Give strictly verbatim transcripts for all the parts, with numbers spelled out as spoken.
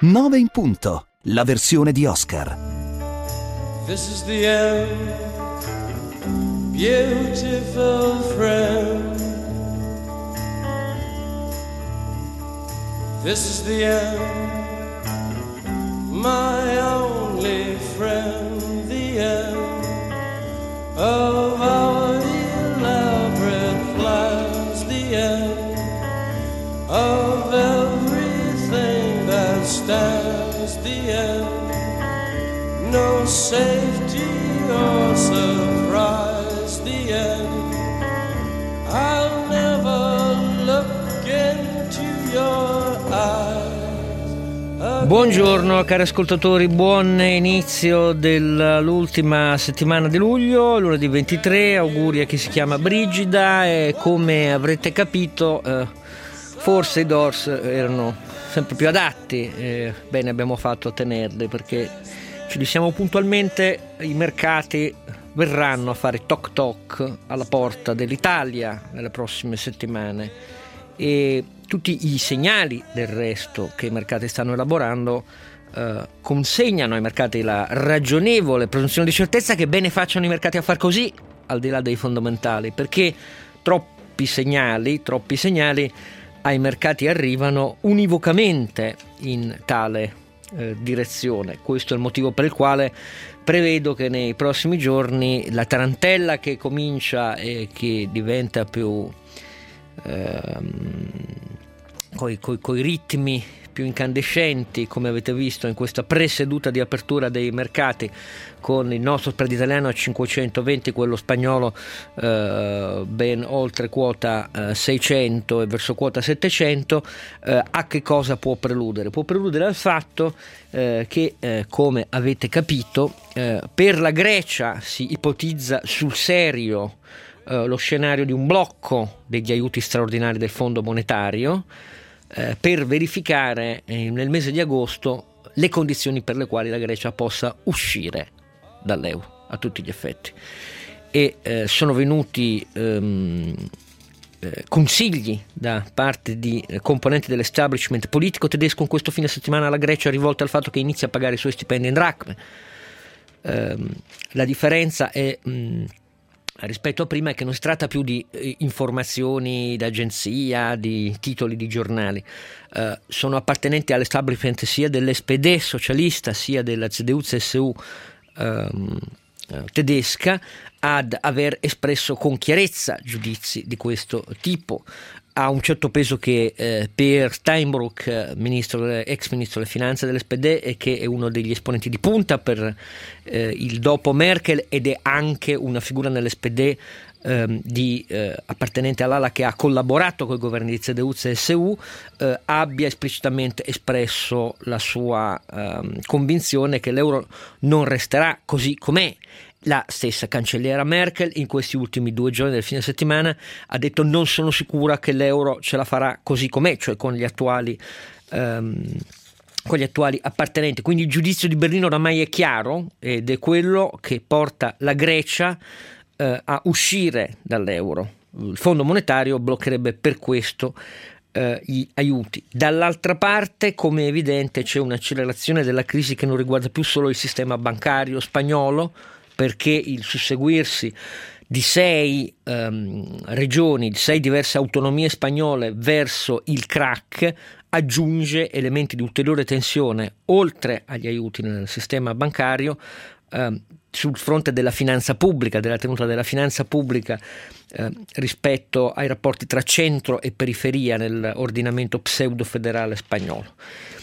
nove in punto, la versione di Oscar. This is the end, beautiful friend. This is the end, my only friend, the end of our elaborate plans, the end of everything that stands, the end, no safety or surprise, the end, I'll never look into your eyes. Buongiorno cari ascoltatori, buon inizio dell'ultima settimana di luglio, lunedì ventitré, auguri a chi si chiama Brigida e come avrete capito eh, forse i Doors erano sempre più adatti, eh, bene abbiamo fatto a tenerli perché ci diciamo puntualmente, i mercati verranno a fare toc toc alla porta dell'Italia nelle prossime settimane e tutti i segnali del resto che i mercati stanno elaborando eh, consegnano ai mercati la ragionevole presunzione di certezza che bene facciano i mercati a far così, al di là dei fondamentali, perché troppi segnali, troppi segnali ai mercati arrivano univocamente in tale eh, direzione. Questo è il motivo per il quale prevedo che nei prossimi giorni la tarantella che comincia e che diventa più ehm, coi, coi, coi ritmi più incandescenti, come avete visto in questa preseduta di apertura dei mercati, con il nostro spread italiano a cinquecentoventi, quello spagnolo eh, ben oltre quota eh, seicento e verso quota settecento, eh, a che cosa può preludere? Può preludere al fatto eh, che, eh, come avete capito, eh, per la Grecia si ipotizza sul serio eh, lo scenario di un blocco degli aiuti straordinari del Fondo Monetario, Eh, per verificare eh, nel mese di agosto le condizioni per le quali la Grecia possa uscire dall'euro a tutti gli effetti. E eh, sono venuti ehm, eh, consigli da parte di eh, componenti dell'establishment politico tedesco in questo fine settimana alla Grecia rivolti al fatto che inizia a pagare i suoi stipendi in dracme. Eh, la differenza è mh, rispetto a prima è che non si tratta più di eh, informazioni d'agenzia, di titoli di giornali, eh, sono appartenenti all'establishment sia dell'S P D socialista sia della C D U C S U ehm, tedesca ad aver espresso con chiarezza giudizi di questo tipo. Ha un certo peso che eh, per Steinbrück, ministro, ex ministro delle finanze dell'S P D, e che è uno degli esponenti di punta per eh, il dopo Merkel ed è anche una figura nell'S P D eh, di, eh, appartenente all'ala che ha collaborato con i governi di C D U C S U, eh, abbia esplicitamente espresso la sua eh, convinzione che l'euro non resterà così com'è. La stessa cancelliera Merkel in questi ultimi due giorni del fine settimana ha detto: non sono sicura che l'euro ce la farà così com'è, cioè con gli attuali um, con gli attuali appartenenti. Quindi il giudizio di Berlino oramai è chiaro ed è quello che porta la Grecia uh, a uscire dall'euro. Il Fondo Monetario bloccherebbe per questo Uh, gli aiuti. Dall'altra parte, come è evidente, c'è un'accelerazione della crisi che non riguarda più solo il sistema bancario spagnolo, perché il susseguirsi di sei um, regioni, di sei diverse autonomie spagnole verso il crack aggiunge elementi di ulteriore tensione, oltre agli aiuti nel sistema bancario, um, sul fronte della finanza pubblica, della tenuta della finanza pubblica eh, rispetto ai rapporti tra centro e periferia nell'ordinamento pseudo-federale spagnolo.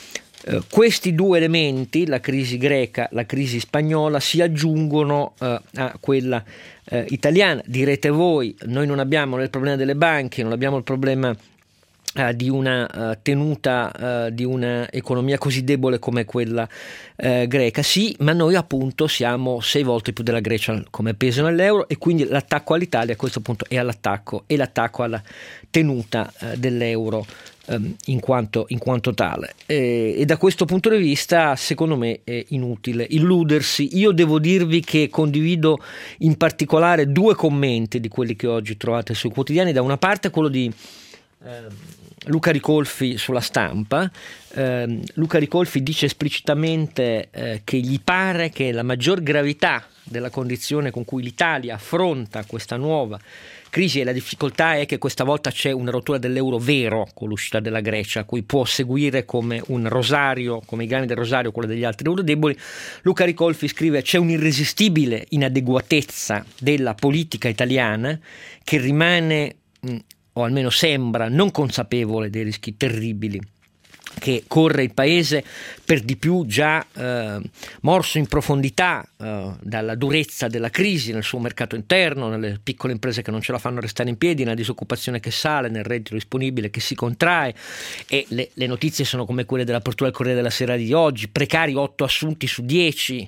Eh, questi due elementi, la crisi greca, la crisi spagnola, si aggiungono eh, a quella eh, italiana. Direte voi, noi non abbiamo il problema delle banche, non abbiamo il problema Uh, di una uh, tenuta uh, di una economia così debole come quella uh, greca. Sì, ma noi appunto siamo sei volte più della Grecia come peso nell'euro e quindi l'attacco all'Italia a questo punto è all'attacco e l'attacco alla tenuta uh, dell'euro um, in quanto, in quanto tale e, e da questo punto di vista secondo me è inutile illudersi. Io devo dirvi che condivido in particolare due commenti di quelli che oggi trovate sui quotidiani. Da una parte quello di eh, Luca Ricolfi sulla Stampa. eh, Luca Ricolfi dice esplicitamente eh, che gli pare che la maggior gravità della condizione con cui l'Italia affronta questa nuova crisi e la difficoltà è che questa volta c'è una rottura dell'euro vero con l'uscita della Grecia, a cui può seguire come un rosario, come i grani del rosario, quello degli altri euro deboli. Luca Ricolfi scrive: c'è un'irresistibile inadeguatezza della politica italiana che rimane, mh, o almeno sembra, non consapevole dei rischi terribili che corre il paese, per di più già eh, morso in profondità eh, dalla durezza della crisi nel suo mercato interno, nelle piccole imprese che non ce la fanno restare in piedi, nella disoccupazione che sale, nel reddito disponibile che si contrae, e le, le notizie sono come quelle dell'apertura del Corriere della Sera di oggi: precari otto assunti su dieci,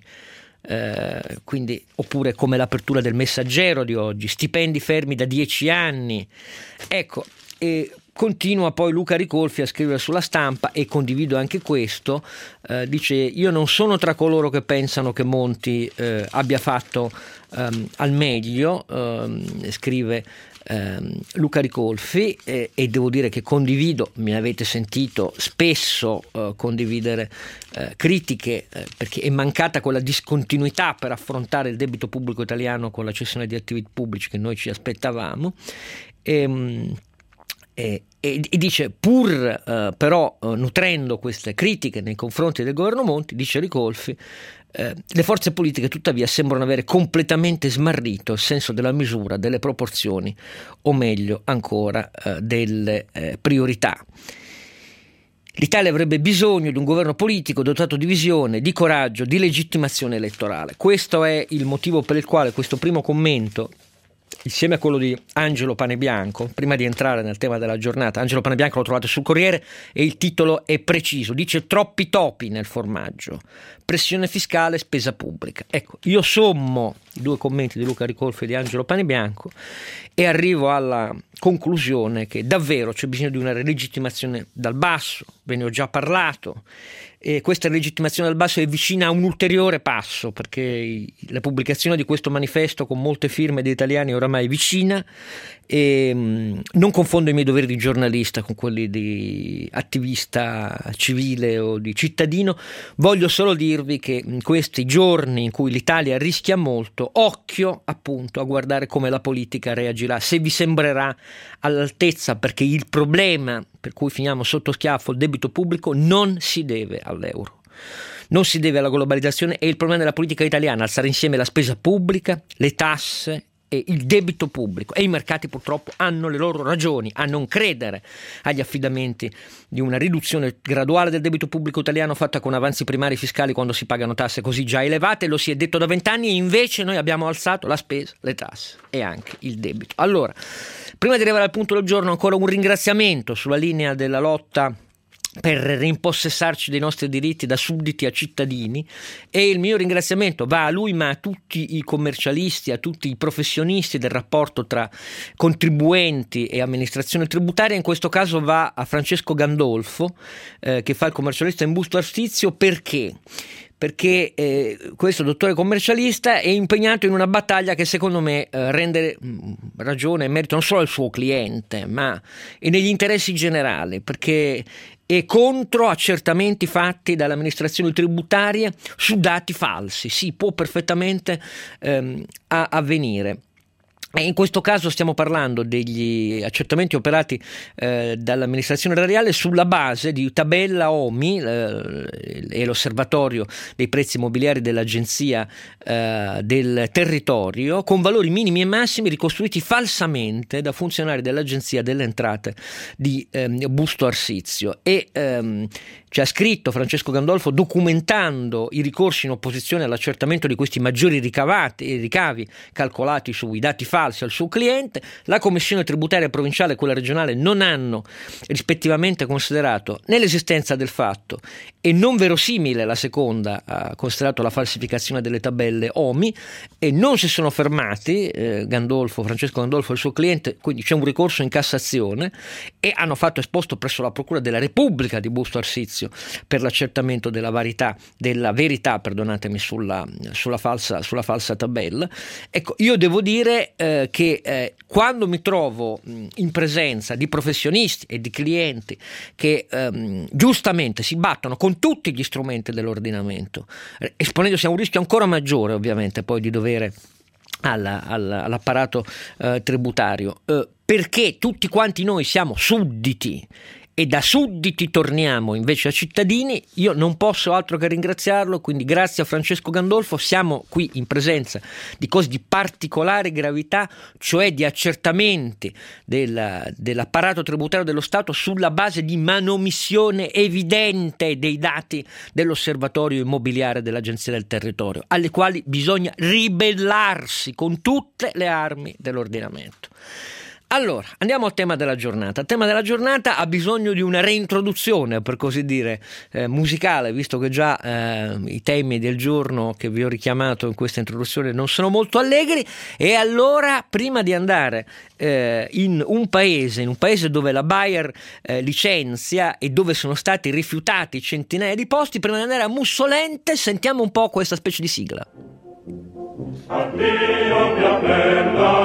eh, quindi, oppure come l'apertura del Messaggero di oggi, stipendi fermi da dieci anni. Ecco, e continua poi Luca Ricolfi a scrivere sulla Stampa, e condivido anche questo, eh, dice: io non sono tra coloro che pensano che Monti eh, abbia fatto ehm, al meglio, ehm, scrive ehm, Luca Ricolfi, e, e devo dire che condivido, mi avete sentito spesso eh, condividere eh, critiche, eh, perché è mancata quella discontinuità per affrontare il debito pubblico italiano con la cessione di attivi pubblici che noi ci aspettavamo. E, E, e, e dice: pur eh, però eh, nutrendo queste critiche nei confronti del governo Monti, dice Ricolfi, eh, le forze politiche tuttavia sembrano avere completamente smarrito il senso della misura, delle proporzioni, o meglio ancora eh, delle eh, priorità. L'Italia avrebbe bisogno di un governo politico dotato di visione, di coraggio, di legittimazione elettorale. Questo è il motivo per il quale questo primo commento, insieme a quello di Angelo Panebianco, prima di entrare nel tema della giornata, Angelo Panebianco lo trovate sul Corriere e il titolo è preciso, dice: troppi topi nel formaggio, pressione fiscale, spesa pubblica. Ecco, io sommo i due commenti di Luca Ricolfi e di Angelo Panebianco e arrivo alla conclusione che davvero c'è bisogno di una legittimazione dal basso. Ve ne ho già parlato, e questa legittimazione dal basso è vicina a un ulteriore passo, perché la pubblicazione di questo manifesto con molte firme di italiani è oramai vicina, e mh, non confondo i miei doveri di giornalista con quelli di attivista civile o di cittadino. Voglio solo dirvi che in questi giorni in cui l'Italia rischia molto, occhio appunto a guardare come la politica reagirà, se vi sembrerà all'altezza, perché il problema per cui finiamo sotto schiaffo il debito pubblico non si deve all'euro, non si deve alla globalizzazione. È il problema della politica italiana alzare insieme la spesa pubblica, le tasse e il debito pubblico, e i mercati purtroppo hanno le loro ragioni a non credere agli affidamenti di una riduzione graduale del debito pubblico italiano fatta con avanzi primari fiscali quando si pagano tasse così già elevate. Lo si è detto da vent'anni, e invece noi abbiamo alzato la spesa, le tasse e anche il debito. Allora, prima di arrivare al punto del giorno, ancora un ringraziamento sulla linea della lotta per rimpossessarci dei nostri diritti da sudditi a cittadini, e il mio ringraziamento va a lui, ma a tutti i commercialisti, a tutti i professionisti del rapporto tra contribuenti e amministrazione tributaria. In questo caso va a Francesco Gandolfo, eh, che fa il commercialista in Busto Arsizio. Perché? Perché eh, questo dottore commercialista è impegnato in una battaglia che secondo me eh, rende mh, ragione e merito non solo al suo cliente, ma è negli interessi generali, perché è contro accertamenti fatti dalle amministrazioni tributarie su dati falsi. Sì, può perfettamente ehm, a- avvenire. E in questo caso stiamo parlando degli accertamenti operati eh, dall'amministrazione erariale sulla base di tabella O M I, eh, e l'osservatorio dei prezzi immobiliari dell'Agenzia eh, del Territorio, con valori minimi e massimi ricostruiti falsamente da funzionari dell'Agenzia delle Entrate di eh, Busto Arsizio. E ehm, ci ha scritto Francesco Gandolfo, documentando i ricorsi in opposizione all'accertamento di questi maggiori ricavati, ricavi calcolati sui dati falsi al suo cliente. La commissione tributaria provinciale e quella regionale non hanno rispettivamente considerato né l'esistenza del fatto, e non verosimile la seconda ha considerato la falsificazione delle tabelle O M I, e non si sono fermati eh, Gandolfo, Francesco Gandolfo e il suo cliente, quindi c'è un ricorso in Cassazione, e hanno fatto esposto presso la Procura della Repubblica di Busto Arsizio per l'accertamento della verità, della verità perdonatemi, sulla, sulla, falsa, sulla falsa tabella. Ecco, io devo dire eh, eh, che eh, quando mi trovo mh, in presenza di professionisti e di clienti che ehm, giustamente si battono con tutti gli strumenti dell'ordinamento, eh, esponendosi a un rischio ancora maggiore ovviamente poi di dovere alla, alla, all'apparato eh, tributario, eh, perché tutti quanti noi siamo sudditi e da sudditi torniamo invece a cittadini, io non posso altro che ringraziarlo. Quindi grazie a Francesco Gandolfo siamo qui in presenza di cose di particolare gravità, cioè di accertamenti della, dell'apparato tributario dello Stato sulla base di manomissione evidente dei dati dell'Osservatorio Immobiliare dell'Agenzia del Territorio, alle quali bisogna ribellarsi con tutte le armi dell'ordinamento. Allora, andiamo al tema della giornata. Il tema della giornata ha bisogno di una reintroduzione, per così dire, eh, musicale, visto che già eh, i temi del giorno che vi ho richiamato in questa introduzione non sono molto allegri. E allora, prima di andare eh, in un paese, in un paese dove la Bayer eh, licenzia e dove sono stati rifiutati centinaia di posti, prima di andare a Mussolente, sentiamo un po' questa specie di sigla. Addio mia bella,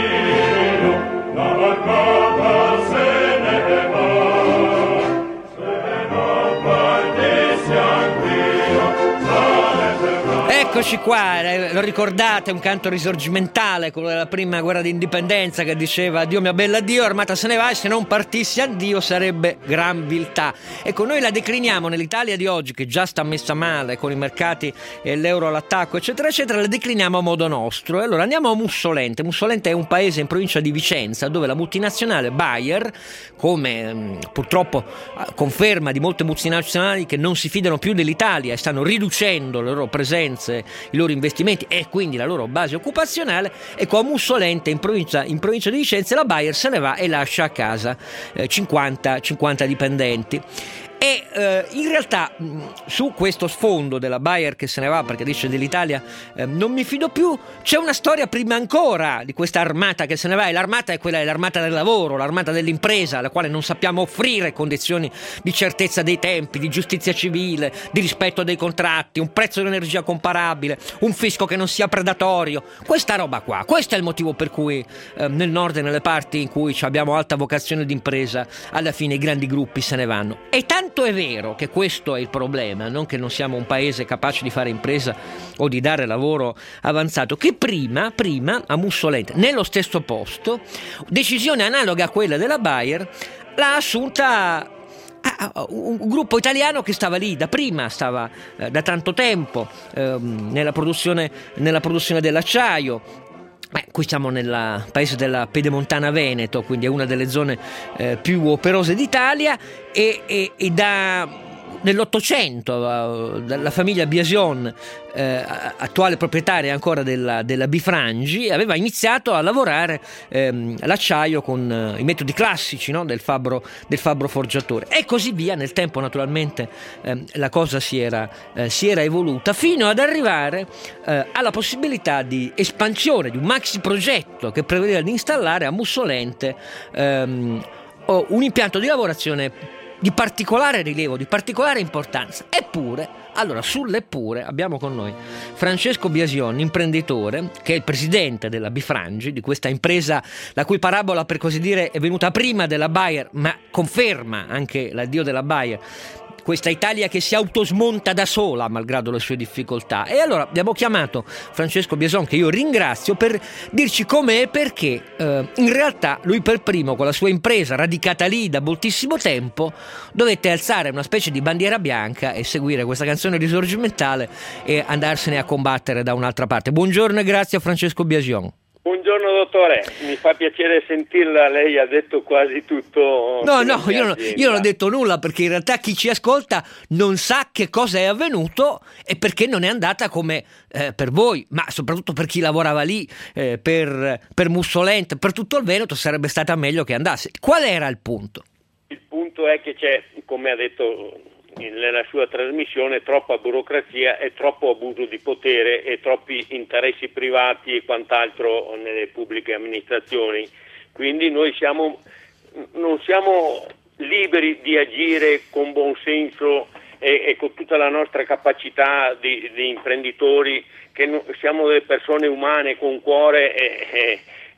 addio. La barcata se ne va, se non partissi anch'io, sale per Eccoci qua, eh, lo ricordate, un canto risorgimentale, quello della prima guerra d'indipendenza, che diceva addio mia bella addio, armata se ne va, e se non partissi addio sarebbe gran viltà. Ecco, noi la decliniamo nell'Italia di oggi, che già sta messa male con i mercati e l'euro all'attacco eccetera eccetera, la decliniamo a modo nostro. E allora andiamo a Mussolente. Mussolente è un paese in provincia di Vicenza dove la multinazionale Bayer, come mh, purtroppo eh, conferma di molte multinazionali che non si fidano più dell'Italia e stanno riducendo le loro presenze, i loro investimenti e quindi la loro base occupazionale, ecco, a Mussolente in provincia, in provincia di Vicenza la Bayer se ne va e lascia a casa eh, cinquanta, cinquanta dipendenti. E eh, in realtà mh, su questo sfondo della Bayer che se ne va perché dice dell'Italia eh, non mi fido più, c'è una storia prima ancora di questa armata che se ne va, e l'armata è quella, è l'armata del lavoro, l'armata dell'impresa, alla quale non sappiamo offrire condizioni di certezza dei tempi, di giustizia civile, di rispetto dei contratti, un prezzo dell'energia comparabile, un fisco che non sia predatorio, questa roba qua. Questo è il motivo per cui eh, nel nord e nelle parti in cui abbiamo alta vocazione d'impresa, alla fine i grandi gruppi se ne vanno. E tanto è vero che questo è il problema, non che non siamo un paese capace di fare impresa o di dare lavoro avanzato, che prima, prima a Mussolente, nello stesso posto, decisione analoga a quella della Bayer l'ha assunta un gruppo italiano che stava lì da prima, stava eh, da tanto tempo ehm, nella produzione, nella produzione dell'acciaio. Beh, qui siamo nel paese della Pedemontana Veneto, quindi è una delle zone eh, più operose d'Italia, e, e, e da nell'Ottocento uh, la famiglia Biasion, eh, attuale proprietaria ancora della, della Bifrangi, aveva iniziato a lavorare ehm, l'acciaio con uh, i metodi classici, no? del fabbro del fabbro forgiatore, e così via. Nel tempo naturalmente ehm, la cosa si era, eh, si era evoluta fino ad arrivare eh, alla possibilità di espansione di un maxi progetto che prevedeva di installare a Mussolente ehm, un impianto di lavorazione di particolare rilievo, di particolare importanza. Eppure, allora sull'eppure abbiamo con noi Francesco Biasion, imprenditore, che è il presidente della Bifrangi, di questa impresa la cui parabola, per così dire, è venuta prima della Bayer, ma conferma anche l'addio della Bayer, questa Italia che si autosmonta da sola malgrado le sue difficoltà. E allora abbiamo chiamato Francesco Biasion, che io ringrazio, per dirci come e perché eh, in realtà lui per primo, con la sua impresa radicata lì da moltissimo tempo, dovette alzare una specie di bandiera bianca e seguire questa canzone risorgimentale e andarsene a combattere da un'altra parte. Buongiorno e grazie a Francesco Biasion. Buongiorno dottore, mi fa piacere sentirla, lei ha detto quasi tutto. No, no, io non, io non ho detto nulla, perché in realtà chi ci ascolta non sa che cosa è avvenuto e perché non è andata come eh, per voi, ma soprattutto per chi lavorava lì, eh, per, per Mussolente, per tutto il Veneto sarebbe stata meglio che andasse. Qual era il punto? Il punto è che c'è, come ha detto nella sua trasmissione, troppa burocrazia e troppo abuso di potere e troppi interessi privati e quant'altro nelle pubbliche amministrazioni. Quindi noi siamo, non siamo liberi di agire con buon senso e, e con tutta la nostra capacità di, di imprenditori, che no, siamo delle persone umane con cuore e, e,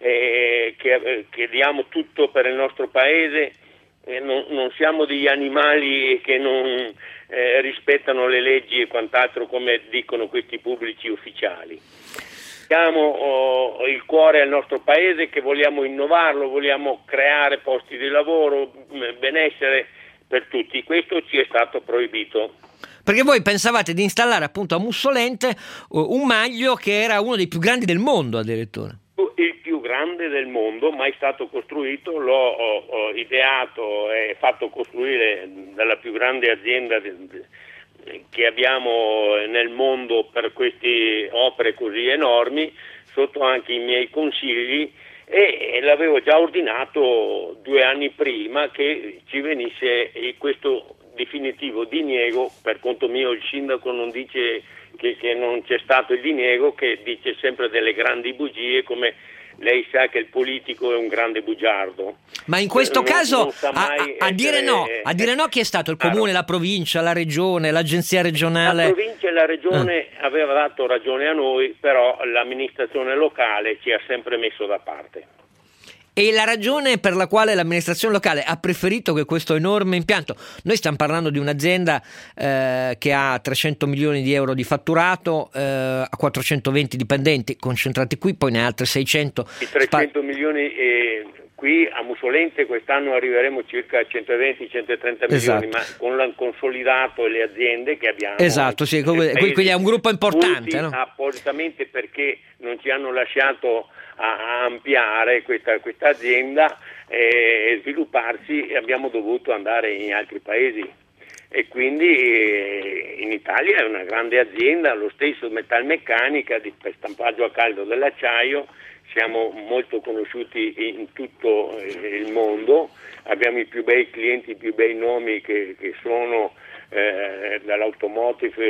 eh, che, eh, che diamo tutto per il nostro paese, eh, non, non siamo degli animali che non eh, rispettano le leggi e quant'altro come dicono questi pubblici ufficiali. Diamo oh, il cuore al nostro paese, che vogliamo innovarlo, vogliamo creare posti di lavoro, benessere per tutti. Questo ci è stato proibito. Perché voi pensavate di installare appunto a Mussolente un maglio che era uno dei più grandi del mondo addirittura. Il più grande del mondo, mai stato costruito, l'ho ho, ho ideato e fatto costruire dalla più grande azienda che abbiamo nel mondo per queste opere così enormi, sotto anche i miei consigli, e l'avevo già ordinato due anni prima che ci venisse questo definitivo diniego. Per conto mio il sindaco non dice che, che non c'è stato il diniego, che dice sempre delle grandi bugie, come lei sa che il politico è un grande bugiardo. Ma in questo non, caso non sa a, a, a dire no, a dire no chi è stato? Il comune, la provincia, la regione, l'agenzia regionale? La provincia e la regione ah. aveva dato ragione a noi, però l'amministrazione locale ci ha sempre messo da parte. E la ragione per la quale l'amministrazione locale ha preferito che questo enorme impianto, noi stiamo parlando di un'azienda eh, che ha trecento milioni di euro di fatturato, eh, ha quattrocentoventi dipendenti concentrati qui, poi ne ha altri seicento. I trecento milioni eh, qui a Mussolente quest'anno arriveremo circa a centoventi centotrenta milioni, esatto. Ma con l'han consolidato e le aziende che abbiamo. Esatto, sì, quindi è un gruppo importante, no? Appositamente perché non ci hanno lasciato a ampliare questa, questa azienda e svilupparsi, e abbiamo dovuto andare in altri paesi, e quindi eh, in Italia è una grande azienda, lo stesso Metalmeccanica di, per stampaggio a caldo dell'acciaio. Siamo molto conosciuti in tutto il mondo, abbiamo i più bei clienti, i più bei nomi che, che sono eh, dall'automotive,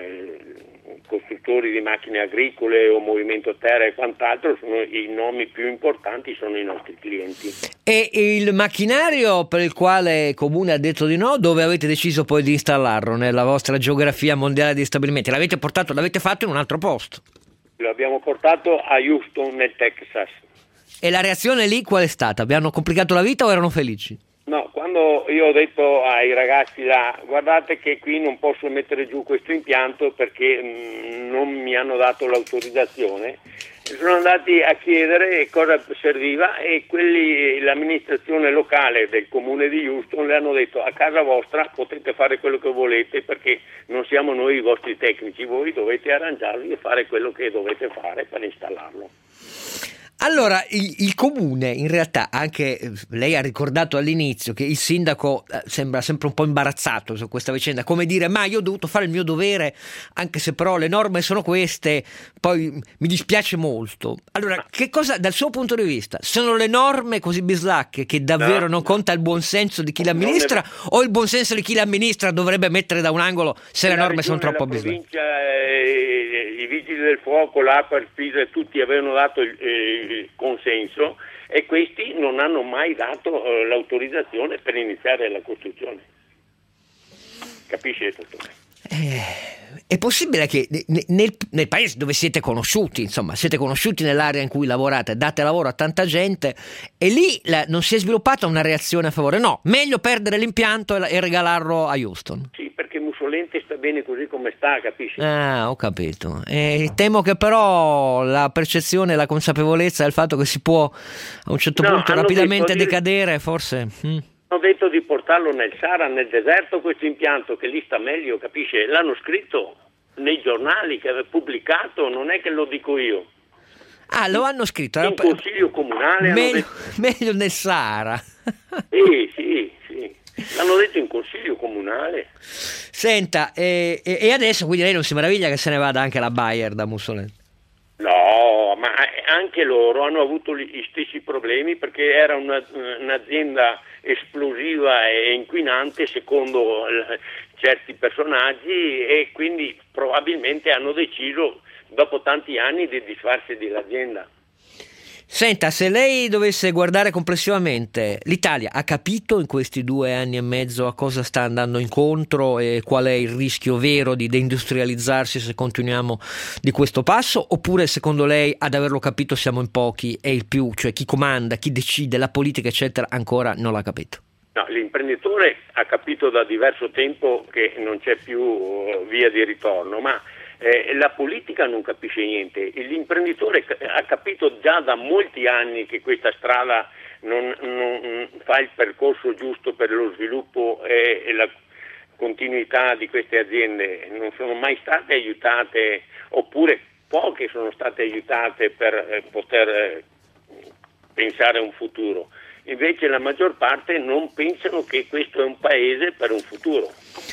il, costruttori di macchine agricole o Movimento Terra e quant'altro, sono i nomi più importanti, sono i nostri clienti. E il macchinario per il quale il comune ha detto di no, dove avete deciso poi di installarlo nella vostra geografia mondiale di stabilimenti? L'avete portato, l'avete fatto in un altro posto? Lo abbiamo portato a Houston nel Texas. E la reazione lì qual è stata? Vi hanno complicato la vita o erano felici? No, quando io ho detto ai ragazzi là, guardate che qui non posso mettere giù questo impianto perché mh, non mi hanno dato l'autorizzazione, sono andati a chiedere cosa serviva, e quelli, l'amministrazione locale del comune di Houston, le hanno detto: a casa vostra potete fare quello che volete perché non siamo noi i vostri tecnici, voi dovete arrangiarvi e fare quello che dovete fare per installarlo. Allora, il, il comune in realtà, anche lei ha ricordato all'inizio che il sindaco eh, sembra sempre un po' imbarazzato su questa vicenda, come dire: ma io ho dovuto fare il mio dovere, anche se però le norme sono queste, poi mi dispiace molto. Allora, che cosa, dal suo punto di vista, sono le norme così bislacche che davvero no, non conta il buonsenso di chi l'amministra, è... o il buonsenso di chi l'amministra dovrebbe mettere da un angolo se le norme sono troppo bislacche? Eh, i vigili del fuoco, l'ARPA, il FISA, tutti avevano dato il, il consenso, e questi non hanno mai dato eh, l'autorizzazione per iniziare la costruzione. Capisce tutto? Eh, è possibile che nel, nel paese dove siete conosciuti, insomma, siete conosciuti nell'area in cui lavorate, date lavoro a tanta gente, e lì la, non si è sviluppata una reazione a favore? No, meglio perdere l'impianto e, e regalarlo a Houston. Sì, perché Mussolente sta bene così come sta, capisci? Ah, ho capito. E temo che però la percezione, la consapevolezza del fatto che si può a un certo no, punto rapidamente detto, decadere, forse... Hmm. Hanno detto di portarlo nel Sahara, nel deserto, questo impianto, che lì sta meglio, capisce? L'hanno scritto nei giornali, che aveva pubblicato, non è che lo dico io. Ah, lo hanno scritto? In consiglio comunale. Meglio, detto... meglio nel Sahara. Sì, sì, sì. L'hanno detto in consiglio comunale. Senta, e, e adesso quindi lei non si meraviglia che se ne vada anche la Bayer da Mussolini? No, ma anche loro hanno avuto gli stessi problemi, perché era una, un'azienda esplosiva e inquinante secondo certi personaggi, e quindi probabilmente hanno deciso dopo tanti anni di disfarsi dell'azienda. Senta, se lei dovesse guardare complessivamente, l'Italia ha capito in questi due anni e mezzo a cosa sta andando incontro e qual è il rischio vero di deindustrializzarsi se continuiamo di questo passo, oppure secondo lei ad averlo capito siamo in pochi e il più, cioè chi comanda, chi decide, la politica eccetera, ancora non l'ha capito? No, l'imprenditore ha capito da diverso tempo che non c'è più via di ritorno, ma Eh, la politica non capisce niente, l'imprenditore ha capito già da molti anni che questa strada non, non fa il percorso giusto per lo sviluppo e, e la continuità di queste aziende, non sono mai state aiutate, oppure poche sono state aiutate per eh, poter eh, pensare a un futuro. Invece la maggior parte non pensano che questo è un paese per un futuro.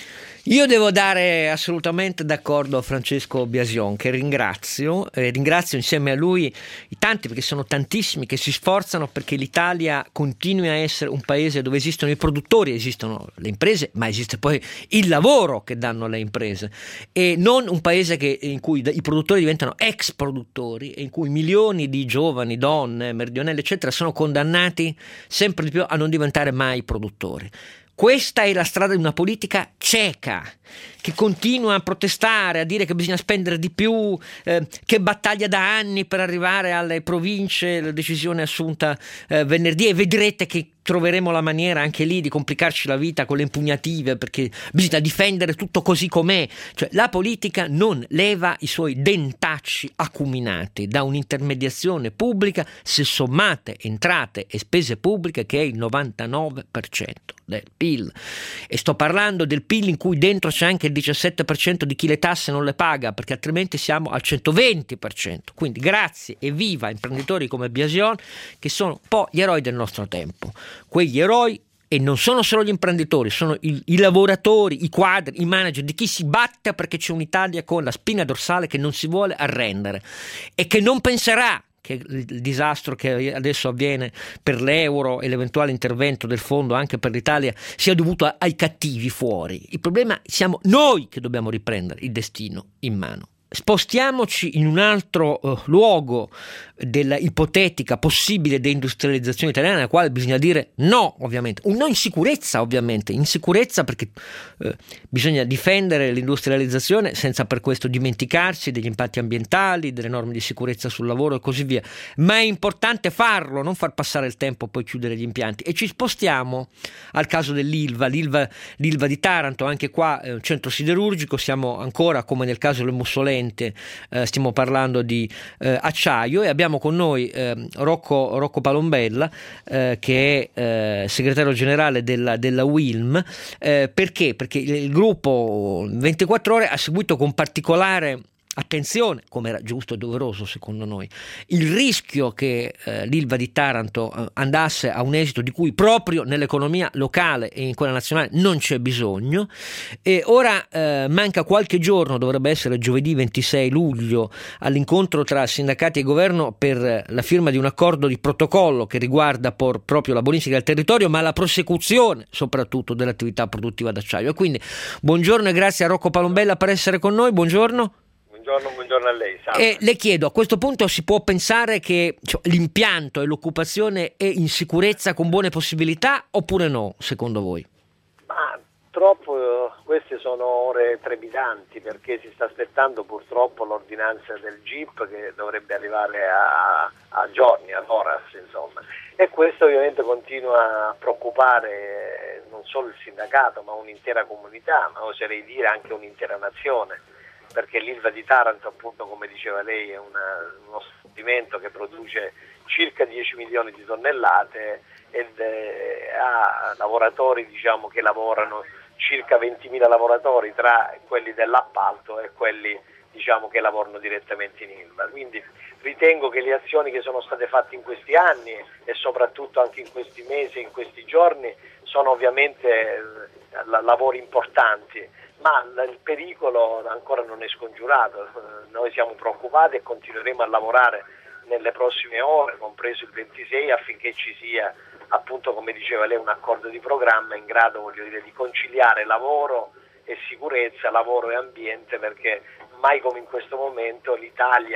Io devo dare assolutamente d'accordo a Francesco Biasion, che ringrazio, eh, ringrazio insieme a lui i tanti, perché sono tantissimi che si sforzano perché l'Italia continui a essere un paese dove esistono i produttori, esistono le imprese, ma esiste poi il lavoro che danno le imprese, e non un paese che, in cui i produttori diventano ex produttori e in cui milioni di giovani, donne, meridionali eccetera sono condannati sempre di più a non diventare mai produttori. Questa è la strada di una politica cieca, che continua a protestare, a dire che bisogna spendere di più, eh, che battaglia da anni per arrivare alle province, la decisione assunta eh, venerdì, e vedrete che troveremo la maniera anche lì di complicarci la vita con le impugnative, perché bisogna difendere tutto così com'è. Cioè, la politica non leva i suoi dentacci acuminati da un'intermediazione pubblica se sommate entrate e spese pubbliche, che è il novantanove per cento del P I L, e sto parlando del P I L in cui dentro c'è anche il diciassette per cento di chi le tasse non le paga, perché altrimenti siamo al centoventi per cento. Quindi grazie e viva imprenditori come Biasion, che sono un po' gli eroi del nostro tempo, quegli eroi. E non sono solo gli imprenditori, sono i, i lavoratori, i quadri, i manager, di chi si batte perché c'è un'Italia con la spina dorsale che non si vuole arrendere e che non penserà che il disastro che adesso avviene per l'euro e l'eventuale intervento del fondo anche per l'Italia sia dovuto ai cattivi fuori. Il problema siamo noi che dobbiamo riprendere il destino in mano. Spostiamoci in un altro uh, luogo della ipotetica possibile deindustrializzazione italiana, nella quale bisogna dire no, ovviamente, un no in sicurezza, ovviamente, in sicurezza perché uh, bisogna difendere l'industrializzazione senza per questo dimenticarsi degli impatti ambientali, delle norme di sicurezza sul lavoro e così via, ma è importante farlo, non far passare il tempo e poi chiudere gli impianti. E ci spostiamo al caso dell'Ilva, l'Ilva, l'Ilva di Taranto, anche qua è un centro siderurgico, siamo ancora come nel caso del Mussolente. Eh, stiamo parlando di eh, acciaio, e abbiamo con noi eh, Rocco, Rocco Palombella, eh, che è eh, segretario generale della, della U I L M. Eh, perché? Perché il gruppo ventiquattro ore ha seguito con particolare attenzione, come era giusto e doveroso secondo noi, il rischio che eh, l'Ilva di Taranto eh, andasse a un esito di cui proprio nell'economia locale e in quella nazionale non c'è bisogno. E ora eh, manca qualche giorno, dovrebbe essere giovedì ventisei luglio, all'incontro tra sindacati e governo per la firma di un accordo di protocollo che riguarda por, proprio la bonifica del territorio, ma la prosecuzione soprattutto dell'attività produttiva d'acciaio. E quindi buongiorno e grazie a Rocco Palombella per essere con noi. Buongiorno. Buongiorno, buongiorno a lei. E le chiedo, a questo punto si può pensare che cioè, l'impianto e l'occupazione è in sicurezza con buone possibilità oppure no, secondo voi? Ma purtroppo queste sono ore trepidanti, perché si sta aspettando purtroppo l'ordinanza del G I P che dovrebbe arrivare a, a giorni, ad horas insomma, e questo ovviamente continua a preoccupare non solo il sindacato ma un'intera comunità, ma oserei dire anche un'intera nazione, perché l'Ilva di Taranto, appunto come diceva lei, è una, uno stabilimento che produce circa dieci milioni di tonnellate ed eh, ha lavoratori, diciamo, che lavorano, circa ventimila lavoratori tra quelli dell'appalto e quelli, diciamo, che lavorano direttamente in Ilva. Quindi ritengo che le azioni che sono state fatte in questi anni e soprattutto anche in questi mesi, in questi giorni, sono ovviamente eh, lavori importanti, ma il pericolo ancora non è scongiurato. Noi siamo preoccupati e continueremo a lavorare nelle prossime ore, compreso il ventisei, affinché ci sia, appunto come diceva lei, un accordo di programma in grado, voglio dire, di conciliare lavoro e sicurezza, lavoro e ambiente, perché mai come in questo momento l'Italia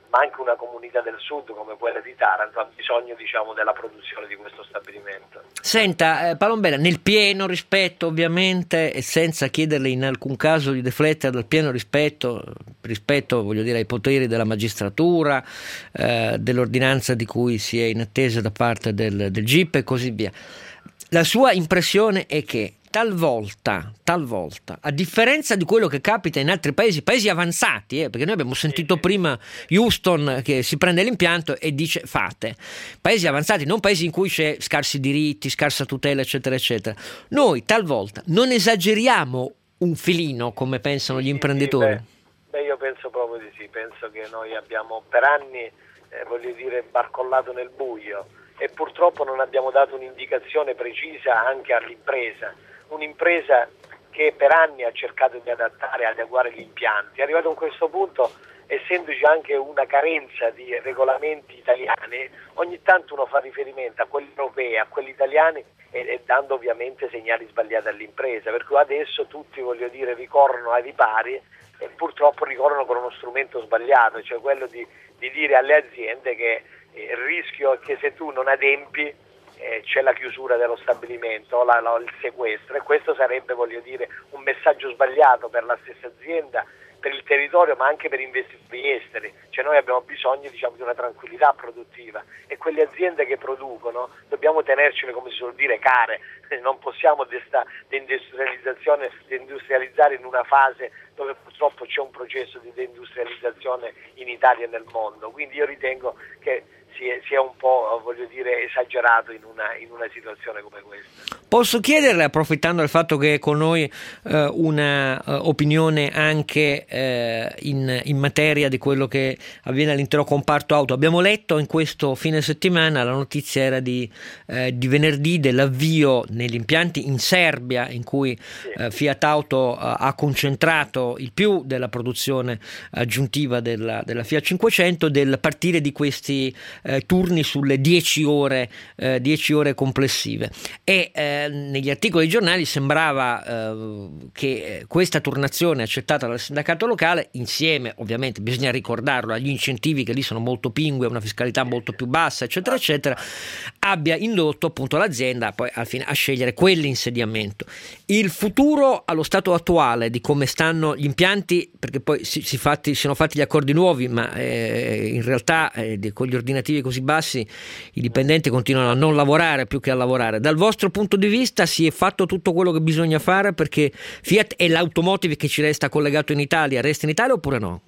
ma anche una comunità del sud come quella di Taranto ha bisogno, diciamo, della produzione di questo stabilimento. Senta, eh, Palombella, nel pieno rispetto ovviamente, e senza chiederle in alcun caso di deflettere dal pieno rispetto, rispetto voglio dire ai poteri della magistratura, eh, dell'ordinanza di cui si è in attesa da parte del, del G I P e così via. La sua impressione è che talvolta, talvolta, a differenza di quello che capita in altri paesi, paesi avanzati, eh, perché noi abbiamo sentito sì, sì. prima Houston che si prende l'impianto e dice fate, paesi avanzati, non paesi in cui c'è scarsi diritti, scarsa tutela, eccetera, eccetera. Noi talvolta non esageriamo un filino come pensano gli imprenditori? Sì, beh, beh, io penso proprio di sì, penso che noi abbiamo per anni, eh, voglio dire, barcollato nel buio e purtroppo non abbiamo dato un'indicazione precisa anche all'impresa. Un'impresa che per anni ha cercato di adattare, adeguare gli impianti. Arrivato a questo punto, essendoci anche una carenza di regolamenti italiani, ogni tanto uno fa riferimento a quelli europei, a quelli italiani e, e dando ovviamente segnali sbagliati all'impresa, per cui adesso tutti, voglio dire, ricorrono ai ripari e purtroppo ricorrono con uno strumento sbagliato, cioè quello di, di dire alle aziende che il rischio è che se tu non adempi Eh, c'è la chiusura dello stabilimento, la, la, il sequestro, e questo sarebbe, voglio dire, un messaggio sbagliato per la stessa azienda, per il territorio, ma anche per investitori esteri. Cioè noi abbiamo bisogno, diciamo, di una tranquillità produttiva e quelle aziende che producono dobbiamo tenercele, come si suol dire, care. Non possiamo desta, deindustrializzazione, deindustrializzare in una fase dove purtroppo c'è un processo di deindustrializzazione in Italia e nel mondo. Quindi io ritengo che si è, si è un po', voglio dire, esagerato in una, in una situazione come questa. Posso chiederle, approfittando del fatto che è con noi eh, una uh, opinione anche eh, in, in materia di quello che avviene all'intero comparto auto. Abbiamo letto in questo fine settimana, la notizia era di, eh, di venerdì, dell'avvio negli impianti in Serbia in cui sì. eh, Fiat Auto uh, ha concentrato il più della produzione aggiuntiva della, della Fiat cinquecento, del partire di questi eh, turni sulle dieci ore, eh, dieci ore complessive. E eh, negli articoli dei giornali sembrava eh, che questa turnazione accettata dal sindacato locale, insieme ovviamente, bisogna ricordarlo, agli incentivi che lì sono molto pingui, una fiscalità molto più bassa, eccetera eccetera, abbia indotto appunto l'azienda poi alla fine a scegliere quell'insediamento. Il futuro allo stato attuale di come stanno gli impianti, perché poi si, si, fatti, si sono fatti gli accordi nuovi, ma eh, in realtà eh, con gli ordinativi così bassi i dipendenti continuano a non lavorare più che a lavorare. Dal vostro punto di vista si è fatto tutto quello che bisogna fare perché Fiat è l'automotive che ci resta collegato in Italia, resta in Italia oppure no?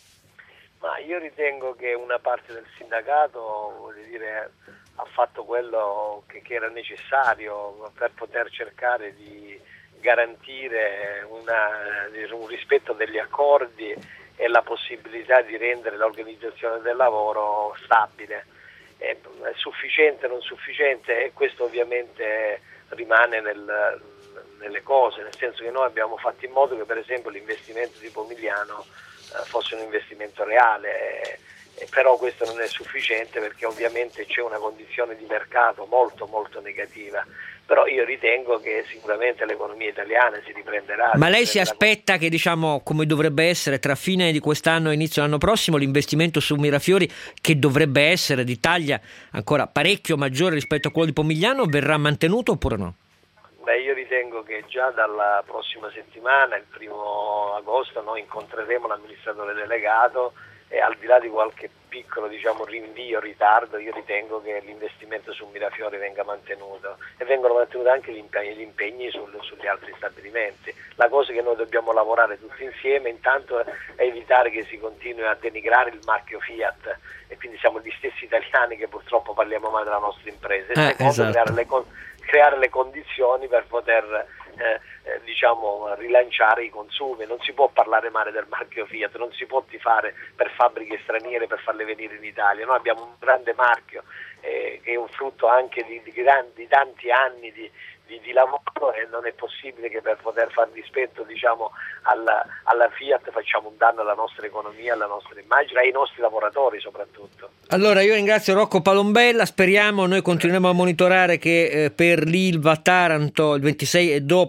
Ma io ritengo che una parte del sindacato, voglio dire, ha fatto quello che, che era necessario per poter cercare di garantire una, un rispetto degli accordi e la possibilità di rendere l'organizzazione del lavoro stabile. È, è sufficiente, non sufficiente, e questo ovviamente rimane nel, nelle cose, nel senso che noi abbiamo fatto in modo che per esempio l'investimento di Pomigliano eh, fosse un investimento reale, eh, eh, però questo non è sufficiente perché ovviamente c'è una condizione di mercato molto molto negativa. Però io ritengo che sicuramente l'economia italiana si riprenderà. Ma lei si aspetta che, diciamo, come dovrebbe essere tra fine di quest'anno e inizio dell'anno prossimo, l'investimento su Mirafiori, che dovrebbe essere di taglia ancora parecchio maggiore rispetto a quello di Pomigliano, verrà mantenuto oppure no? Beh, io ritengo che già dalla prossima settimana, il primo agosto, noi incontreremo l'amministratore delegato e al di là di qualche piccolo, diciamo, rinvio, ritardo, io ritengo che l'investimento su Mirafiori venga mantenuto e vengono mantenuti anche gli impegni, gli impegni sul, sugli altri stabilimenti. La cosa che noi dobbiamo lavorare tutti insieme intanto è evitare che si continui a denigrare il marchio Fiat, e quindi siamo gli stessi italiani che purtroppo parliamo male della nostra impresa, e eh, secondo esatto. creare, le, creare le condizioni per poter eh, eh, diciamo rilanciare i consumi. Non si può parlare male del marchio Fiat, non si può tifare per fabbriche straniere per farle venire in Italia. Noi abbiamo un grande marchio eh, che è un frutto anche di, di, grandi, di tanti anni di, di, di lavoro, e non è possibile che per poter far dispetto, diciamo, alla, alla Fiat facciamo un danno alla nostra economia, alla nostra immagine, ai nostri lavoratori soprattutto. Allora io ringrazio Rocco Palombella, speriamo, noi continueremo a monitorare che eh, per l'Ilva Taranto il ventisei e dopo le cose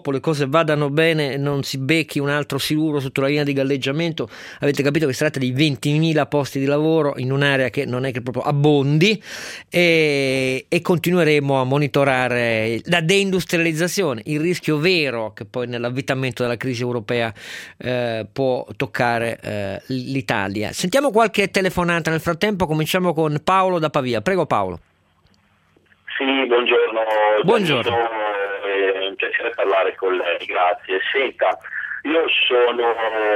cose vadano bene e non si becchi un altro siluro sotto la linea di galleggiamento. Avete capito che si tratta di ventimila posti di lavoro in un'area che non è che proprio abbondi, e, e continueremo a monitorare la deindustrializzazione, il rischio vero che poi nell'avvitamento della crisi europea eh, può toccare eh, l'Italia. Sentiamo qualche telefonata nel frattempo, cominciamo con Paolo da Pavia. Prego Paolo. Sì, buongiorno. Buongiorno. È un piacere parlare con lei, grazie. Senta, io sono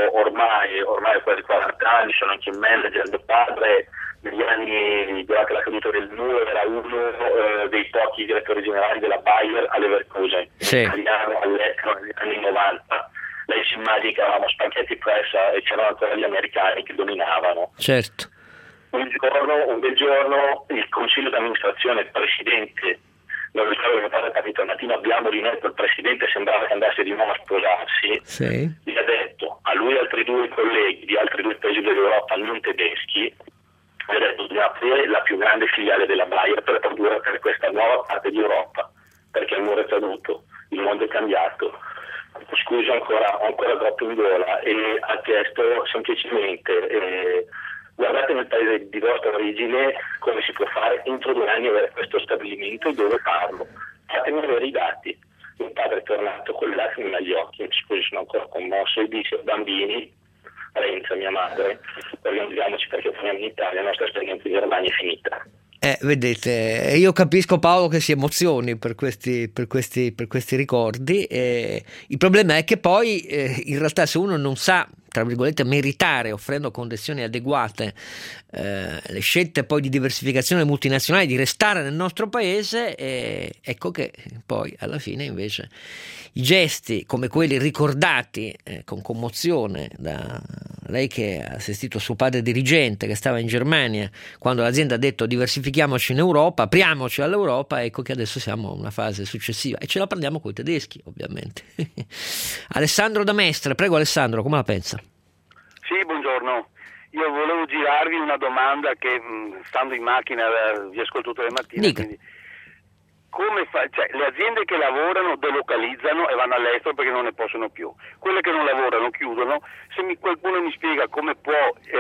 ormai, ormai ho quasi quaranta anni, sono anche manager. Mio padre negli anni durante la caduta del muro era uno eh, dei pochi direttori generali della Bayer a Leverkusen, sì. italiano all'estero negli anni novanta. Lei si immagina che avevamo spaghetti pressa e c'erano ancora gli americani che dominavano. Certo. Un giorno, un bel giorno, il consiglio d'amministrazione, il presidente, non ricordo che mio padre è capito, al mattino abbiamo riunito il presidente, sembrava che andasse di nuovo a sposarsi, sì. Gli ha detto a lui e altri due colleghi di altri due paesi dell'Europa non tedeschi, gli ha detto di aprire la più grande filiale della Bayer per produrre per questa nuova parte di Europa, perché il muro è caduto, il mondo è cambiato. Scusi, ancora, ancora troppo in gola, e ha chiesto semplicemente eh, guardate nel paese di vostra origine come si può fare entro due anni avere questo stabilimento e dove farlo, fatemi avere i dati. Mio padre è tornato con le lacrime agli occhi, mi scusi sono ancora commosso, e dice bambini, Renza mia madre, organizziamoci perché torniamo in Italia, la nostra esperienza in Germania è finita. Eh, vedete, io capisco Paolo che si emozioni per questi, per questi, per questi ricordi. Eh, il problema è che poi eh, in realtà se uno non sa, tra virgolette, meritare offrendo condizioni adeguate eh, le scelte poi di diversificazione multinazionali, di restare nel nostro paese, eh, ecco che poi alla fine invece i gesti come quelli ricordati eh, con commozione da lei che ha assistito suo padre dirigente che stava in Germania quando l'azienda ha detto diversifichiamoci in Europa, apriamoci all'Europa, ecco che adesso siamo a una fase successiva e ce la prendiamo coi tedeschi ovviamente. Alessandro da Mestre, prego Alessandro, come la pensa? Sì, buongiorno. Io volevo girarvi una domanda che stando in macchina vi ascolto tutte le mattine. Quindi, come fa, cioè, le aziende che lavorano delocalizzano e vanno all'estero perché non ne possono più. Quelle che non lavorano chiudono. Se mi, qualcuno mi spiega come può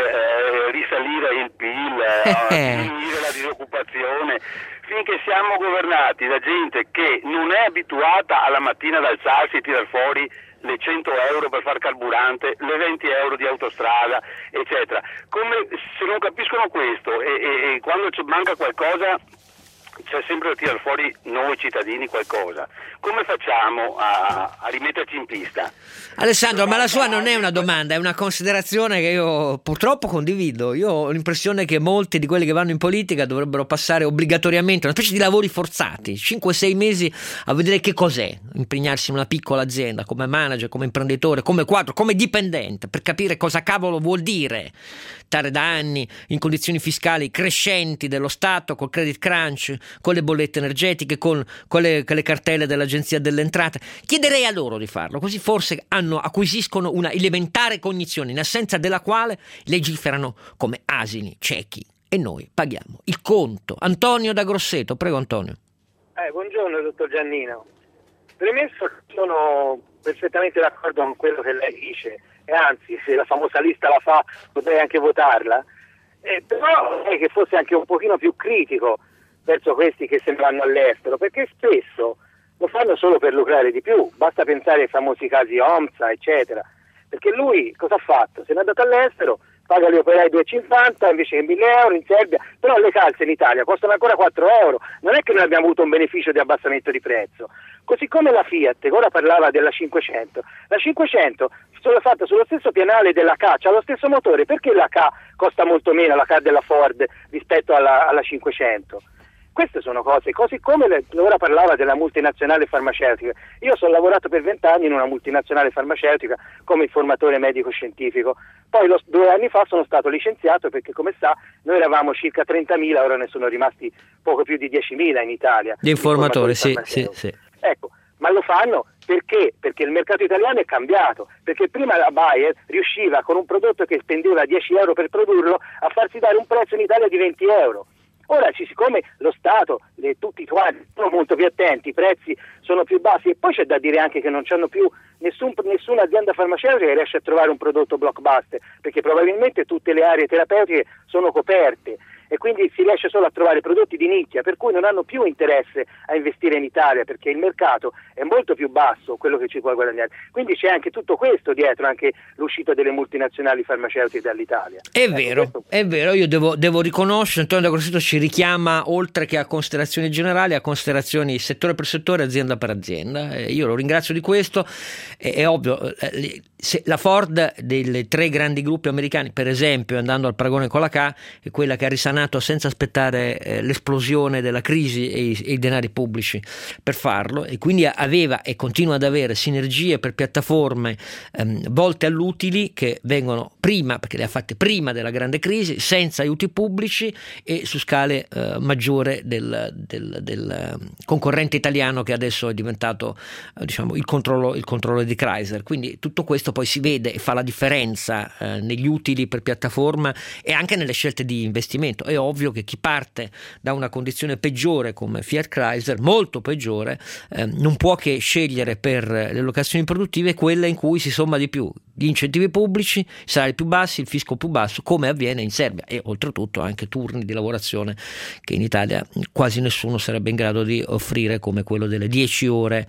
eh, risalire il P I L, eh, diminuire la disoccupazione, finché siamo governati da gente che non è abituata alla mattina ad alzarsi e tirar fuori le cento euro per far carburante, le venti euro di autostrada, eccetera. Come se non capiscono questo e, e, e quando ci manca qualcosa c'è sempre da tirar fuori noi cittadini qualcosa. Come facciamo a, a rimetterci in pista? Alessandro, ma la sua non è una domanda, è una considerazione che io purtroppo condivido. Io ho l'impressione che molti di quelli che vanno in politica dovrebbero passare obbligatoriamente una specie di lavori forzati, cinque sei mesi a vedere che cos'è impegnarsi in una piccola azienda come manager, come imprenditore, come quadro, come dipendente, per capire cosa cavolo vuol dire stare da anni in condizioni fiscali crescenti dello Stato, col credit crunch, con le bollette energetiche, con, con, le, con le cartelle dell'Agenzia delle Entrate. Chiederei a loro di farlo, così forse hanno, acquisiscono una elementare cognizione in assenza della quale legiferano come asini ciechi e noi paghiamo il conto. Antonio da Grosseto, prego Antonio. Eh, buongiorno dottor Giannino. Premesso, sono perfettamente d'accordo con quello che lei dice e anzi se la famosa lista la fa potrei anche votarla, eh, però vorrei che fosse anche un pochino più critico verso questi che se ne vanno all'estero, perché spesso lo fanno solo per lucrare di più. Basta pensare ai famosi casi Omsa eccetera, perché lui cosa ha fatto? Se n'è andato all'estero, paga gli operai due e cinquanta invece che mille euro in Serbia, però le calze in Italia costano ancora quattro euro, non è che noi abbiamo avuto un beneficio di abbassamento di prezzo. Così come la Fiat, che ora parlava della cinquecento, la cinquecento è fatta sullo stesso pianale della K, c'ha lo stesso motore, perché la K costa molto meno, la K della Ford, rispetto alla, alla cinquecento? Queste sono cose, così come le, ora parlava della multinazionale farmaceutica. Io sono lavorato per vent'anni in una multinazionale farmaceutica come informatore medico-scientifico, poi lo, due anni fa sono stato licenziato perché, come sa, noi eravamo circa trentamila, ora ne sono rimasti poco più di diecimila in Italia. Di informatori, sì, sì, sì. Ecco, ma lo fanno perché? Perché il mercato italiano è cambiato, perché prima la Bayer riusciva con un prodotto che spendeva dieci euro per produrlo a farsi dare un prezzo in Italia di venti euro. Ora, siccome lo Stato, le, tutti quanti sono molto più attenti, i prezzi sono più bassi, e poi c'è da dire anche che non c'hanno più nessun, nessuna azienda farmaceutica riesce a trovare un prodotto blockbuster, perché probabilmente tutte le aree terapeutiche sono coperte e quindi si riesce solo a trovare prodotti di nicchia, per cui non hanno più interesse a investire in Italia, perché il mercato è molto più basso, quello che ci può guadagnare. Quindi c'è anche tutto questo dietro, anche l'uscita delle multinazionali farmaceutiche dall'Italia. È ecco, vero, questo... è vero, io devo, devo riconoscere, Antonio D'Agostino ci richiama, oltre che a considerazioni generali, a considerazioni settore per settore, azienda per azienda. Eh, io lo ringrazio di questo. È, è ovvio, eh, se la Ford dei tre grandi gruppi americani, per esempio, andando al paragone con la K, è quella che ha risanato senza aspettare eh, l'esplosione della crisi e i, e i denari pubblici per farlo, e quindi aveva e continua ad avere sinergie per piattaforme ehm, volte all'utili, che vengono prima, perché le ha fatte prima della grande crisi, senza aiuti pubblici e su scale eh, maggiore del, del, del concorrente italiano, che adesso è diventato eh, diciamo il controllo, il controllo di Chrysler. Quindi tutto questo poi si vede e fa la differenza eh, negli utili per piattaforma e anche nelle scelte di investimento. È ovvio che chi parte da una condizione peggiore come Fiat Chrysler, molto peggiore, eh, non può che scegliere per le locazioni produttive quella in cui si somma di più gli incentivi pubblici, i salari più bassi, il fisco più basso, come avviene in Serbia, e oltretutto anche turni di lavorazione che in Italia quasi nessuno sarebbe in grado di offrire, come quello delle dieci ore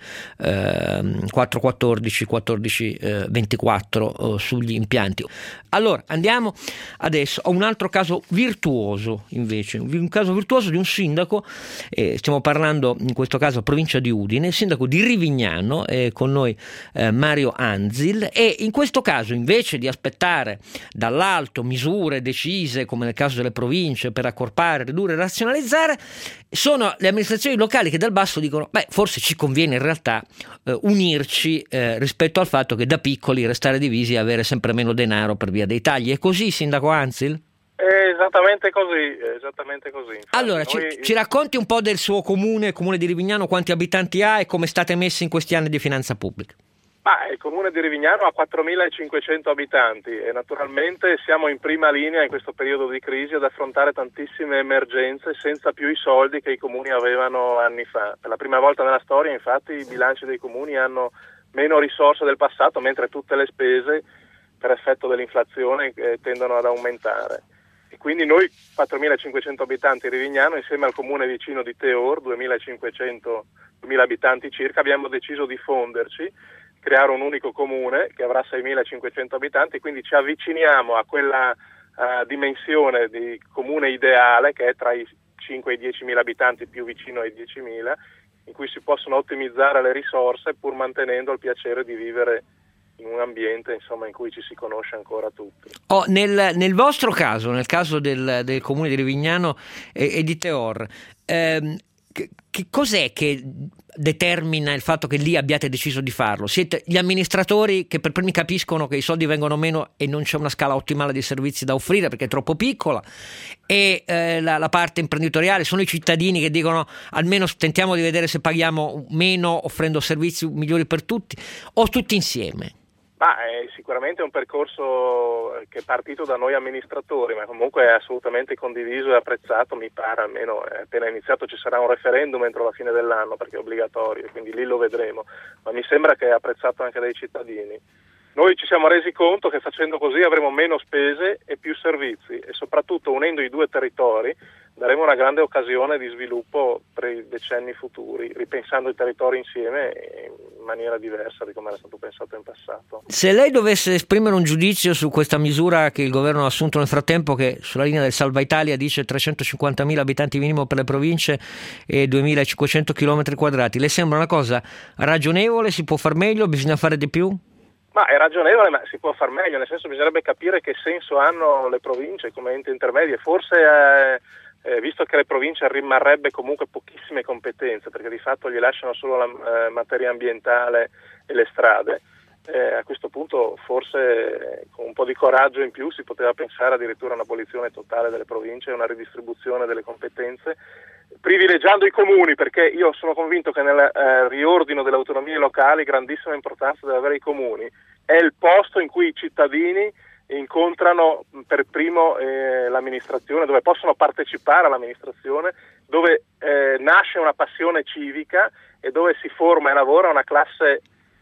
eh, quattro quattordici, quattordici ventiquattro eh, sugli impianti. Allora andiamo adesso a un altro caso virtuoso, invece un caso virtuoso di un sindaco, eh, stiamo parlando in questo caso provincia di Udine, il sindaco di Rivignano, è con noi eh, Mario Anzil, e in questo caso, invece di aspettare dall'alto misure decise come nel caso delle province per accorpare, ridurre e razionalizzare, sono le amministrazioni locali che dal basso dicono beh, forse ci conviene in realtà eh, unirci eh, rispetto al fatto che da piccoli restare divisi e avere sempre meno denaro per via dei tagli. È così, sindaco Anzil? È esattamente così, è esattamente così. Infatti, allora, noi... ci, ci racconti un po' del suo comune, il comune di Rivignano, quanti abitanti ha e come state messi in questi anni di finanza pubblica? Ma il comune di Rivignano ha quattromilacinquecento abitanti e naturalmente siamo in prima linea in questo periodo di crisi ad affrontare tantissime emergenze senza più i soldi che i comuni avevano anni fa. Per la prima volta nella storia, infatti, i bilanci dei comuni hanno meno risorse del passato, mentre tutte le spese per effetto dell'inflazione eh, tendono ad aumentare. E quindi noi, quattromilacinquecento abitanti di Rivignano, insieme al comune vicino di Teor, duemilacinquecento duemila abitanti circa, abbiamo deciso di fonderci, creare un unico comune che avrà seimilacinquecento abitanti, quindi ci avviciniamo a quella uh, dimensione di comune ideale che è tra i cinque e i diecimila abitanti, più vicino ai diecimila, in cui si possono ottimizzare le risorse pur mantenendo il piacere di vivere in un ambiente, insomma, in cui ci si conosce ancora tutti. Oh, nel, nel vostro caso, nel caso del, del comune di Rivignano e, e di Teor, ehm, che, che cos'è che determina il fatto che lì abbiate deciso di farlo? Siete gli amministratori che per primi capiscono che i soldi vengono meno e non c'è una scala ottimale di servizi da offrire perché è troppo piccola, e eh, la, la parte imprenditoriale? Sono i cittadini che dicono almeno tentiamo di vedere se paghiamo meno offrendo servizi migliori per tutti, o tutti insieme? Ma è sicuramente un percorso che è partito da noi amministratori, ma comunque è assolutamente condiviso e apprezzato, mi pare, almeno è appena iniziato ci sarà un referendum entro la fine dell'anno perché è obbligatorio, quindi lì lo vedremo, ma mi sembra che è apprezzato anche dai cittadini. Noi ci siamo resi conto che facendo così avremo meno spese e più servizi e soprattutto unendo i due territori daremo una grande occasione di sviluppo per i decenni futuri, ripensando i territori insieme in maniera diversa di come era stato pensato in passato. Se lei dovesse esprimere un giudizio su questa misura che il governo ha assunto nel frattempo, che sulla linea del Salva Italia dice trecentocinquantamila abitanti minimo per le province e duemilacinquecento chilometri quadrati, le sembra una cosa ragionevole? Si può far meglio? Bisogna fare di più? Ma è ragionevole, ma si può far meglio, nel senso bisognerebbe capire che senso hanno le province come enti intermedie. Forse eh, eh, visto che le province rimarrebbe comunque pochissime competenze, perché di fatto gli lasciano solo la eh, materia ambientale e le strade, eh, a questo punto forse eh, con un po' di coraggio in più si poteva pensare addirittura a un'abolizione totale delle province e una ridistribuzione delle competenze, privilegiando i comuni, perché io sono convinto che nel eh, riordino delle autonomie locali grandissima importanza deve avere i comuni. È il posto in cui i cittadini incontrano per primo eh, l'amministrazione, dove possono partecipare all'amministrazione, dove eh, nasce una passione civica e dove si forma e lavora una classe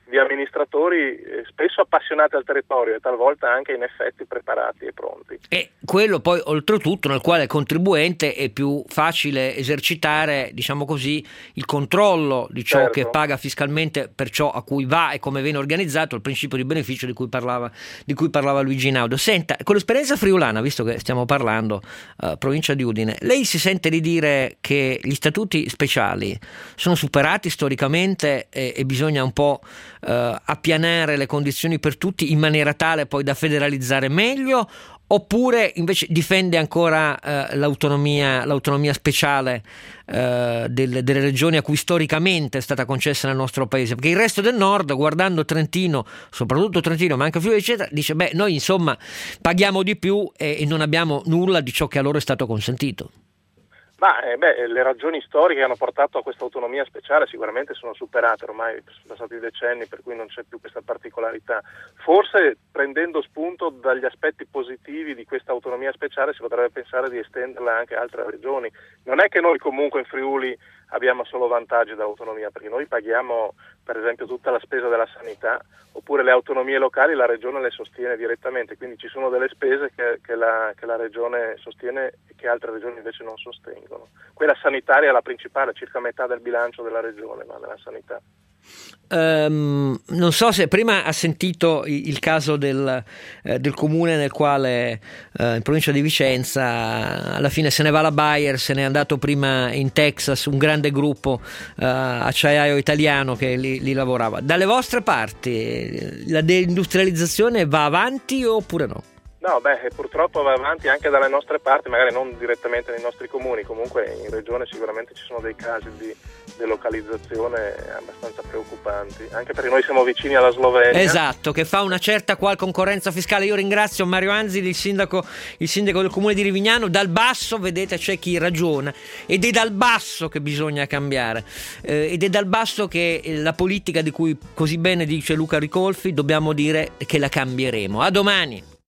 di amministratori eh, spesso appassionati al territorio e talvolta anche in effetti preparati e pronti. E quello poi oltretutto nel quale il contribuente è più facile esercitare, diciamo così, il controllo di ciò Certo. che paga fiscalmente per ciò a cui va e come viene organizzato, il principio di beneficio di cui parlava, di cui parlava Luigi Naudo. Senta, con l'esperienza friulana, visto che stiamo parlando, eh, provincia di Udine, lei si sente di dire che gli statuti speciali sono superati storicamente e, e bisogna un po' eh, appianare le condizioni per tutti in maniera tale poi da federalizzare meglio, oppure invece difende ancora eh, l'autonomia, l'autonomia speciale eh, del, delle regioni a cui storicamente è stata concessa nel nostro paese? Perché il resto del nord, guardando Trentino, soprattutto Trentino ma anche Friuli eccetera, dice beh, noi insomma paghiamo di più e, e non abbiamo nulla di ciò che a loro è stato consentito. Ma eh, beh, le ragioni storiche che hanno portato a questa autonomia speciale sicuramente sono superate, ormai sono passati decenni per cui non c'è più questa particolarità. Forse prendendo spunto dagli aspetti positivi di questa autonomia speciale si potrebbe pensare di estenderla anche a altre regioni. Non è che noi comunque in Friuli abbiamo solo vantaggi dall'autonomia, perché noi paghiamo per esempio tutta la spesa della sanità, oppure le autonomie locali la regione le sostiene direttamente, quindi ci sono delle spese che, che, la, che la regione sostiene e che altre regioni invece non sostengono. Quella sanitaria è la principale, circa metà del bilancio della regione va nella sanità. Um, non so se prima ha sentito il, il caso del, eh, del comune nel quale eh, in provincia di Vicenza alla fine se ne va la Bayer, se n'è andato prima in Texas un grande gruppo eh, acciaio italiano che lì, lì lavorava. Dalle vostre parti la deindustrializzazione va avanti oppure no? No, beh, purtroppo va avanti anche dalle nostre parti, magari non direttamente nei nostri comuni, comunque in regione sicuramente ci sono dei casi di delocalizzazione abbastanza preoccupanti, anche perché noi siamo vicini alla Slovenia. Esatto, che fa una certa qual concorrenza fiscale. Io ringrazio Mario Anzili, il sindaco, il sindaco del comune di Rivignano. Dal basso, vedete, c'è chi ragiona ed è dal basso che bisogna cambiare eh, ed è dal basso che la politica di cui così bene dice Luca Ricolfi dobbiamo dire che la cambieremo. A domani.